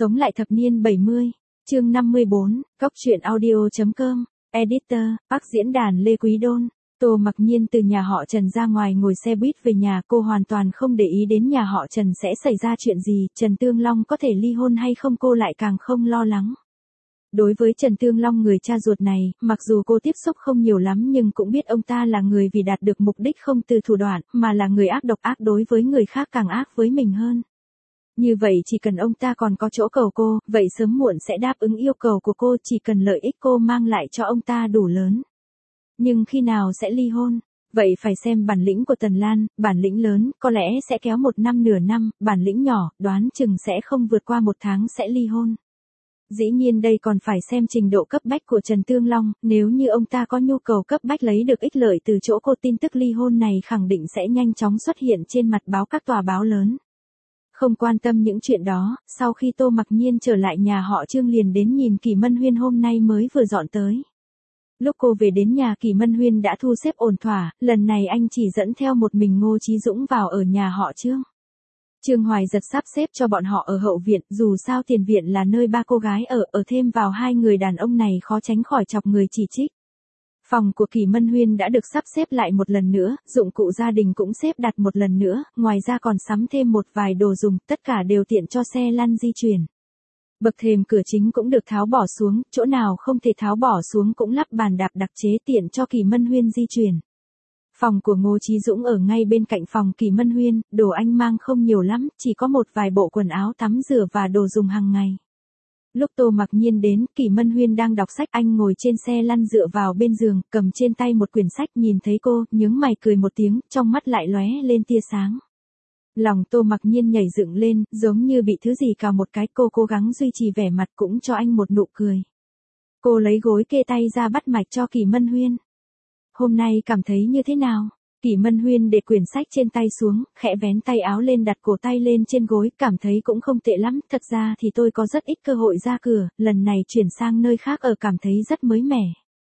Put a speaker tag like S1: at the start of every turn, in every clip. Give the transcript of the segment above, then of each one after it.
S1: Sống lại thập niên 70, chương 54, Góc truyện audio.com, Editor, Bắc diễn đàn Lê Quý Đôn. Tô Mặc Nhiên từ nhà họ Trần ra ngoài ngồi xe buýt về nhà, cô hoàn toàn không để ý đến nhà họ Trần sẽ xảy ra chuyện gì, Trần Tương Long có thể ly hôn hay không cô lại càng không lo lắng. Đối với Trần Tương Long người cha ruột này, mặc dù cô tiếp xúc không nhiều lắm nhưng cũng biết ông ta là người vì đạt được mục đích không từ thủ đoạn, mà là người ác độc, ác đối với người khác càng ác với mình hơn. Như vậy chỉ cần ông ta còn có chỗ cầu cô, vậy sớm muộn sẽ đáp ứng yêu cầu của cô, chỉ cần lợi ích cô mang lại cho ông ta đủ lớn. Nhưng khi nào sẽ ly hôn? Vậy phải xem bản lĩnh của Tần Lan, bản lĩnh lớn, có lẽ sẽ kéo 1 năm nửa năm, bản lĩnh nhỏ, đoán chừng sẽ không vượt qua 1 tháng sẽ ly hôn. Dĩ nhiên đây còn phải xem trình độ cấp bách của Trần Tương Long, nếu như ông ta có nhu cầu cấp bách lấy được ích lợi từ chỗ cô, tin tức ly hôn này khẳng định sẽ nhanh chóng xuất hiện trên mặt báo các tòa báo lớn. Không quan tâm những chuyện đó, sau khi Tô Mặc Nhiên trở lại nhà họ Trương liền đến nhìn Kỷ Mân Huyên hôm nay mới vừa dọn tới. Lúc cô về đến nhà, Kỷ Mân Huyên đã thu xếp ổn thỏa, lần này anh chỉ dẫn theo một mình Ngô Chí Dũng vào ở nhà họ Trương. Trương Hoài Giật sắp xếp cho bọn họ ở hậu viện, dù sao tiền viện là nơi 3 cô gái ở thêm vào 2 người đàn ông này khó tránh khỏi chọc người chỉ trích. Phòng của Kỷ Mân Huyên đã được sắp xếp lại một lần nữa, dụng cụ gia đình cũng xếp đặt một lần nữa, ngoài ra còn sắm thêm một vài đồ dùng, tất cả đều tiện cho xe lăn di chuyển. Bậc thềm cửa chính cũng được tháo bỏ xuống, chỗ nào không thể tháo bỏ xuống cũng lắp bàn đạp đặc chế tiện cho Kỷ Mân Huyên di chuyển. Phòng của Ngô Chí Dũng ở ngay bên cạnh phòng Kỷ Mân Huyên, đồ anh mang không nhiều lắm, chỉ có một vài bộ quần áo tắm rửa và đồ dùng hàng ngày. Lúc Tô Mặc Nhiên đến, Kỷ Mân Huyên đang đọc sách, anh ngồi trên xe lăn dựa vào bên giường, cầm trên tay một quyển sách, nhìn thấy cô, nhướng mày cười một tiếng, trong mắt lại lóe lên tia sáng. Lòng Tô Mặc Nhiên nhảy dựng lên, giống như bị thứ gì cào một cái, cô cố gắng duy trì vẻ mặt cũng cho anh một nụ cười. Cô lấy gối kê tay ra bắt mạch cho Kỷ Mân Huyên. Hôm nay cảm thấy như thế nào? Kỷ Mân Huyên để quyển sách trên tay xuống, khẽ vén tay áo lên đặt cổ tay lên trên gối, cảm thấy cũng không tệ lắm, thật ra thì tôi có rất ít cơ hội ra cửa, lần này chuyển sang nơi khác ở cảm thấy rất mới mẻ.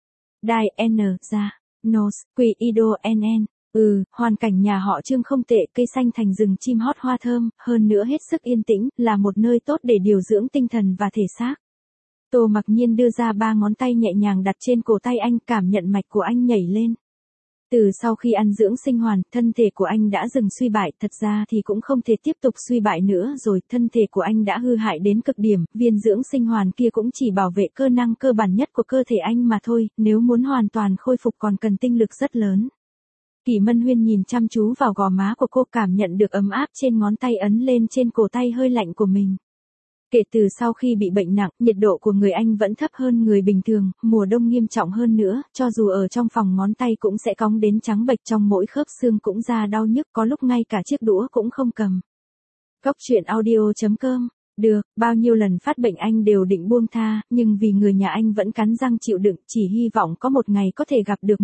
S1: Đài N, ra, Nos, Quỷ Ido NN, hoàn cảnh nhà họ Trương không tệ, cây xanh thành rừng chim hót hoa thơm, hơn nữa hết sức yên tĩnh, là một nơi tốt để điều dưỡng tinh thần và thể xác. Tô Mặc Nhiên đưa ra 3 ngón tay nhẹ nhàng đặt trên cổ tay anh, cảm nhận mạch của anh nhảy lên. Từ sau khi ăn dưỡng sinh hoàn, thân thể của anh đã dừng suy bại, thật ra thì cũng không thể tiếp tục suy bại nữa rồi, thân thể của anh đã hư hại đến cực điểm, viên dưỡng sinh hoàn kia cũng chỉ bảo vệ cơ năng cơ bản nhất của cơ thể anh mà thôi, nếu muốn hoàn toàn khôi phục còn cần tinh lực rất lớn. Kỷ Mân Huyên nhìn chăm chú vào gò má của cô, cảm nhận được ấm áp trên ngón tay ấn lên trên cổ tay hơi lạnh của mình. Kể từ sau khi bị bệnh nặng, nhiệt độ của người anh vẫn thấp hơn người bình thường, mùa đông nghiêm trọng hơn nữa, cho dù ở trong phòng ngón tay cũng sẽ cong đến trắng bệch, trong mỗi khớp xương cũng ra đau nhức, có lúc ngay cả chiếc đũa cũng không cầm. Góc truyện audio.com, được, bao nhiêu lần phát bệnh anh đều định buông tha, nhưng vì người nhà anh vẫn cắn răng chịu đựng, chỉ hy vọng có một ngày có thể gặp được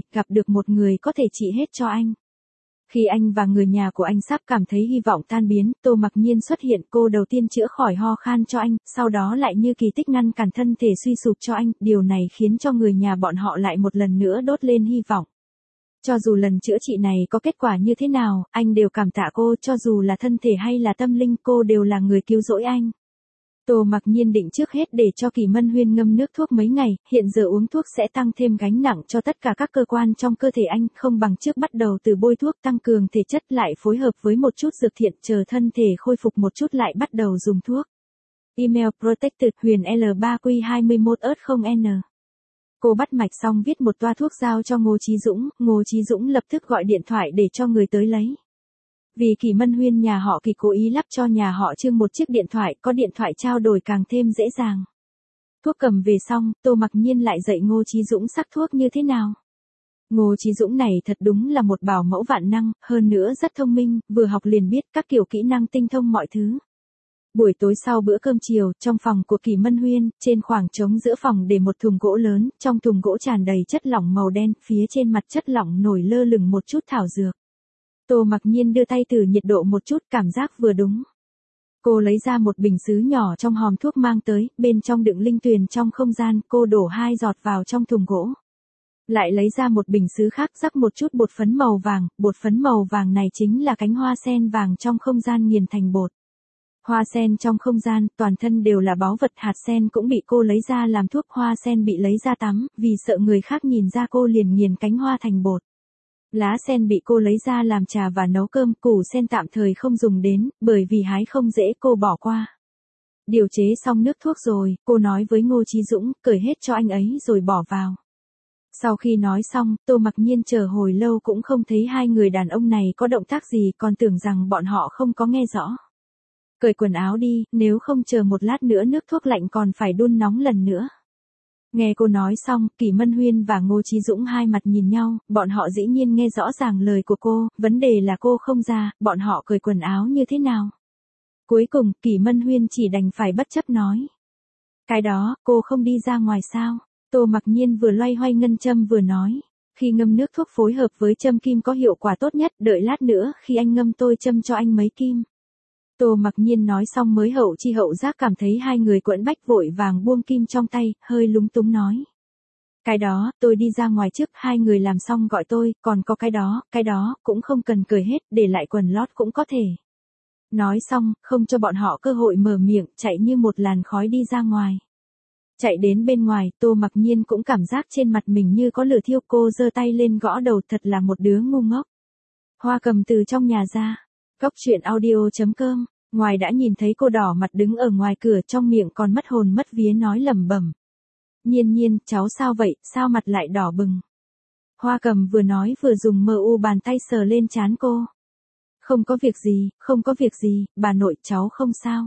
S1: một người có thể trị hết cho anh. Khi anh và người nhà của anh sắp cảm thấy hy vọng tan biến, Tô Mặc Nhiên xuất hiện, cô đầu tiên chữa khỏi ho khan cho anh, sau đó lại như kỳ tích ngăn cản thân thể suy sụp cho anh, điều này khiến cho người nhà bọn họ lại một lần nữa đốt lên hy vọng. Cho dù lần chữa trị này có kết quả như thế nào, anh đều cảm tạ cô, cho dù là thân thể hay là tâm linh, cô đều là người cứu rỗi anh. Tô Mặc Nhiên định trước hết để cho Kỷ Mân Huyên ngâm nước thuốc mấy ngày, hiện giờ uống thuốc sẽ tăng thêm gánh nặng cho tất cả các cơ quan trong cơ thể anh, không bằng trước bắt đầu từ bôi thuốc tăng cường thể chất lại phối hợp với một chút dược thiện, chờ thân thể khôi phục một chút lại bắt đầu dùng thuốc. Email protected huyền L3Q21 Cô bắt mạch xong viết một toa thuốc giao cho Ngô Chí Dũng lập tức gọi điện thoại để cho người tới lấy. Vì Kỷ Mân Huyên nhà họ Kỷ cố ý lắp cho nhà họ Trương một chiếc điện thoại, có điện thoại trao đổi càng thêm dễ dàng. Thuốc cầm về xong, Tô Mặc Nhiên lại dạy Ngô Chí Dũng sắc thuốc như thế nào. Ngô Chí Dũng này thật đúng là một bảo mẫu vạn năng, hơn nữa rất thông minh, vừa học liền biết các kiểu kỹ năng tinh thông mọi thứ. Buổi tối sau bữa cơm chiều, trong phòng của Kỷ Mân Huyên, trên khoảng trống giữa phòng để một thùng gỗ lớn, trong thùng gỗ tràn đầy chất lỏng màu đen, phía trên mặt chất lỏng nổi lơ lửng một chút thảo dược. Tô Mặc Nhiên đưa tay thử nhiệt độ một chút, cảm giác vừa đúng. Cô lấy ra một bình sứ nhỏ trong hòm thuốc mang tới, bên trong đựng linh tuyền trong không gian, cô đổ 2 giọt vào trong thùng gỗ. Lại lấy ra một bình sứ khác, rắc một chút bột phấn màu vàng này chính là cánh hoa sen vàng trong không gian nghiền thành bột. Hoa sen trong không gian, toàn thân đều là báu vật, hạt sen cũng bị cô lấy ra làm thuốc, hoa sen bị lấy ra tắm, vì sợ người khác nhìn ra cô liền nghiền cánh hoa thành bột. Lá sen bị cô lấy ra làm trà và nấu cơm, củ sen tạm thời không dùng đến, bởi vì hái không dễ cô bỏ qua. Điều chế xong nước thuốc rồi, cô nói với Ngô Chí Dũng, cởi hết cho anh ấy rồi bỏ vào. Sau khi nói xong, Tô Mặc Nhiên chờ hồi lâu cũng không thấy hai người đàn ông này có động tác gì, còn tưởng rằng bọn họ không có nghe rõ. Cởi quần áo đi, nếu không chờ một lát nữa nước thuốc lạnh còn phải đun nóng lần nữa. Nghe cô nói xong, Kỷ Mân Huyên và Ngô Chí Dũng hai mặt nhìn nhau, bọn họ dĩ nhiên nghe rõ ràng lời của cô, vấn đề là cô không ra, bọn họ cởi quần áo như thế nào. Cuối cùng, Kỷ Mân Huyên chỉ đành phải bất chấp nói. Cái đó, cô không đi ra ngoài sao? Tô Mặc Nhiên vừa loay hoay ngân châm vừa nói. Khi ngâm nước thuốc phối hợp với châm kim có hiệu quả tốt nhất, đợi lát nữa, khi anh ngâm tôi châm cho anh mấy kim. Tô Mặc Nhiên nói xong mới hậu chi hậu giác cảm thấy hai người quẫn bách, vội vàng buông kim trong tay, hơi lúng túng nói. Cái đó, tôi đi ra ngoài trước, hai người làm xong gọi tôi, còn có cái đó, cũng không cần cởi hết, để lại quần lót cũng có thể. Nói xong, không cho bọn họ cơ hội mở miệng, chạy như một làn khói đi ra ngoài. Chạy đến bên ngoài, Tô Mặc Nhiên cũng cảm giác trên mặt mình như có lửa thiêu, cô giơ tay lên gõ đầu, thật là một đứa ngu ngốc. Hoa Cầm từ trong nhà ra. Cốc truyện audio.com. Ngoài đã nhìn thấy cô đỏ mặt đứng ở ngoài cửa, trong miệng còn mất hồn mất vía nói lẩm bẩm. Nhiên, cháu sao vậy, sao mặt lại đỏ bừng? Hoa Cầm vừa nói vừa dùng mờ u bàn tay sờ lên trán cô. Không có việc gì, bà nội cháu không sao.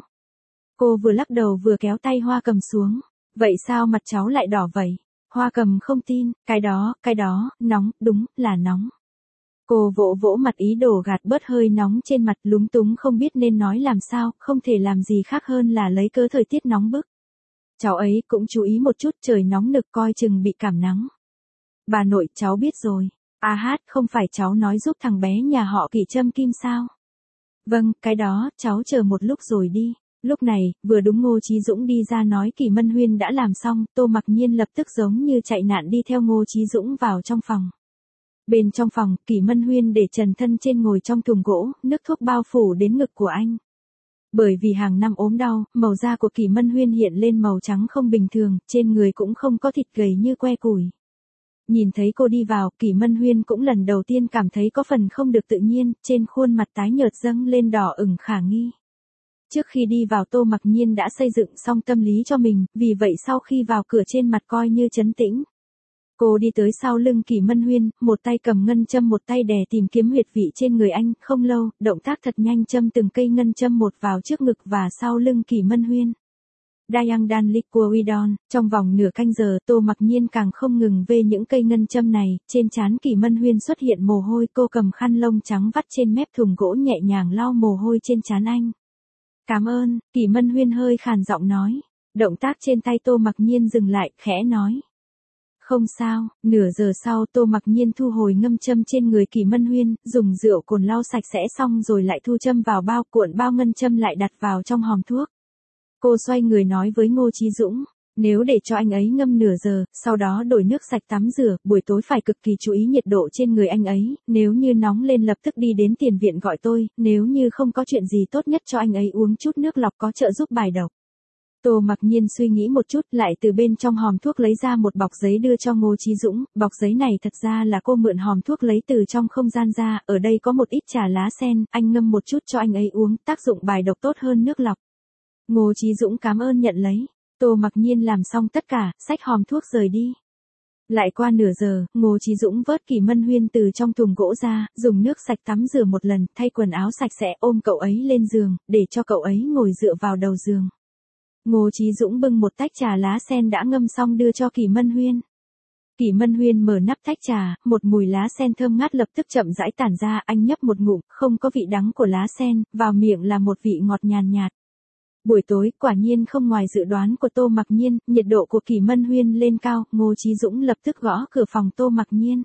S1: Cô vừa lắc đầu vừa kéo tay Hoa Cầm xuống. Vậy sao mặt cháu lại đỏ vậy? Hoa Cầm không tin, cái đó, nóng, đúng là nóng. Cô vỗ vỗ mặt ý đồ gạt bớt hơi nóng trên mặt, lúng túng không biết nên nói làm sao, không thể làm gì khác hơn là lấy cớ thời tiết nóng bức. Cháu ấy cũng chú ý một chút, trời nóng nực coi chừng bị cảm nắng. Bà nội, cháu biết rồi. Không phải cháu nói giúp thằng bé nhà họ Kỷ châm kim sao? Vâng, cái đó, cháu chờ một lúc rồi đi. Lúc này, vừa đúng Ngô Chí Dũng đi ra nói Kỷ Mân Huyên đã làm xong, Tô Mặc Nhiên lập tức giống như chạy nạn đi theo Ngô Chí Dũng vào trong phòng. Bên trong phòng, Kỷ Mân Huyên để trần thân trên ngồi trong thùng gỗ, nước thuốc bao phủ đến ngực của anh. Bởi vì hàng năm ốm đau, màu da của Kỷ Mân Huyên hiện lên màu trắng không bình thường, trên người cũng không có thịt gầy như que củi. Nhìn thấy cô đi vào, Kỷ Mân Huyên cũng lần đầu tiên cảm thấy có phần không được tự nhiên, trên khuôn mặt tái nhợt dâng lên đỏ ửng khả nghi. Trước khi đi vào Tô Mặc Nhiên đã xây dựng xong tâm lý cho mình, vì vậy sau khi vào cửa trên mặt coi như trấn tĩnh. Cô đi tới sau lưng Kỷ Mân Huyên, một tay cầm ngân châm một tay đè tìm kiếm huyệt vị trên người anh, không lâu, động tác thật nhanh châm từng cây ngân châm một vào trước ngực và sau lưng Kỷ Mân Huyên. Dayang Dan Liquidon, trong vòng nửa canh giờ, Tô Mặc Nhiên càng không ngừng vê những cây ngân châm này, trên trán Kỷ Mân Huyên xuất hiện mồ hôi, cô cầm khăn lông trắng vắt trên mép thùng gỗ nhẹ nhàng lau mồ hôi trên trán anh. Cảm ơn, Kỷ Mân Huyên hơi khàn giọng nói. Động tác trên tay Tô Mặc Nhiên dừng lại, khẽ nói. Không sao, nửa giờ sau Tô Mặc Nhiên thu hồi ngâm châm trên người Kỷ Mân Huyên, dùng rượu cồn lau sạch sẽ xong rồi lại thu châm vào bao, cuộn bao ngân châm lại đặt vào trong hòm thuốc. Cô xoay người nói với Ngô Chí Dũng, nếu để cho anh ấy ngâm nửa giờ, sau đó đổi nước sạch tắm rửa, buổi tối phải cực kỳ chú ý nhiệt độ trên người anh ấy, nếu như nóng lên lập tức đi đến tiền viện gọi tôi, nếu như không có chuyện gì tốt nhất cho anh ấy uống chút nước lọc có trợ giúp bài độc. Tô Mặc Nhiên suy nghĩ một chút, lại từ bên trong hòm thuốc lấy ra một bọc giấy đưa cho Ngô Chí Dũng, bọc giấy này thật ra là cô mượn hòm thuốc lấy từ trong không gian ra, ở đây có một ít trà lá sen, anh ngâm một chút cho anh ấy uống, tác dụng bài độc tốt hơn nước lọc. Ngô Chí Dũng cảm ơn nhận lấy. Tô Mặc Nhiên làm xong tất cả, xách hòm thuốc rời đi. Lại qua nửa giờ, Ngô Chí Dũng vớt Kỷ Mân Huyên từ trong thùng gỗ ra, dùng nước sạch tắm rửa một lần, thay quần áo sạch sẽ, ôm cậu ấy lên giường, để cho cậu ấy ngồi dựa vào đầu giường. Ngô Chí Dũng bưng một tách trà lá sen đã ngâm xong đưa cho Kỷ Mân Huyên. Kỷ Mân Huyên mở nắp tách trà, một mùi lá sen thơm ngát lập tức chậm rãi tản ra, anh nhấp một ngụm, không có vị đắng của lá sen, vào miệng là một vị ngọt nhàn nhạt. Buổi tối, quả nhiên không ngoài dự đoán của Tô Mặc Nhiên, nhiệt độ của Kỷ Mân Huyên lên cao, Ngô Chí Dũng lập tức gõ cửa phòng Tô Mặc Nhiên.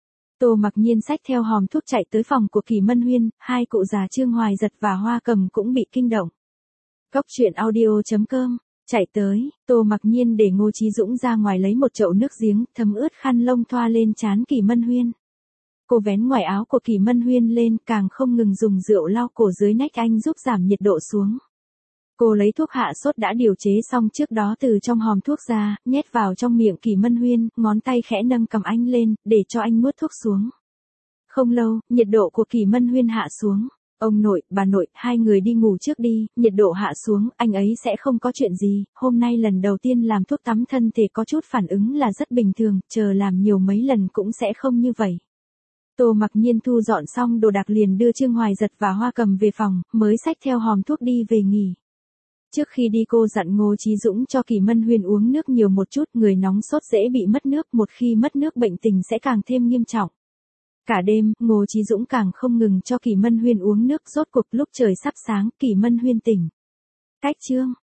S1: Tô Mặc Nhiên xách theo hòm thuốc chạy tới phòng của Kỷ Mân Huyên, hai cụ già Trương Hoài Giật và Hoa Cầm cũng bị kinh động. Cốc truyện audio.com, chạy tới, Tô Mặc Nhiên để Ngô Chí Dũng ra ngoài lấy một chậu nước giếng, thấm ướt khăn lông thoa lên trán Kỷ Mân Huyên. Cô vén ngoài áo của Kỷ Mân Huyên lên, càng không ngừng dùng rượu lau cổ dưới nách anh giúp giảm nhiệt độ xuống. Cô lấy thuốc hạ sốt đã điều chế xong trước đó từ trong hòm thuốc ra, nhét vào trong miệng Kỷ Mân Huyên, ngón tay khẽ nâng cầm anh lên, để cho anh nuốt thuốc xuống. Không lâu, nhiệt độ của Kỷ Mân Huyên hạ xuống. Ông nội, bà nội, hai người đi ngủ trước đi, nhiệt độ hạ xuống, anh ấy sẽ không có chuyện gì, hôm nay lần đầu tiên làm thuốc tắm thân thể có chút phản ứng là rất bình thường, chờ làm nhiều mấy lần cũng sẽ không như vậy. Tô Mặc Nhiên thu dọn xong đồ đạc liền đưa Trương Hoài Giật và Hoa Cầm về phòng, mới xách theo hòm thuốc đi về nghỉ. Trước khi đi cô dặn Ngô Chí Dũng cho Kỷ Mân Huyên uống nước nhiều một chút, người nóng sốt dễ bị mất nước, một khi mất nước bệnh tình sẽ càng thêm nghiêm trọng. Cả đêm, Ngô Chí Dũng càng không ngừng cho Kỷ Mân Huyên uống nước, rốt cuộc lúc trời sắp sáng, Kỷ Mân Huyên tỉnh. Cách chương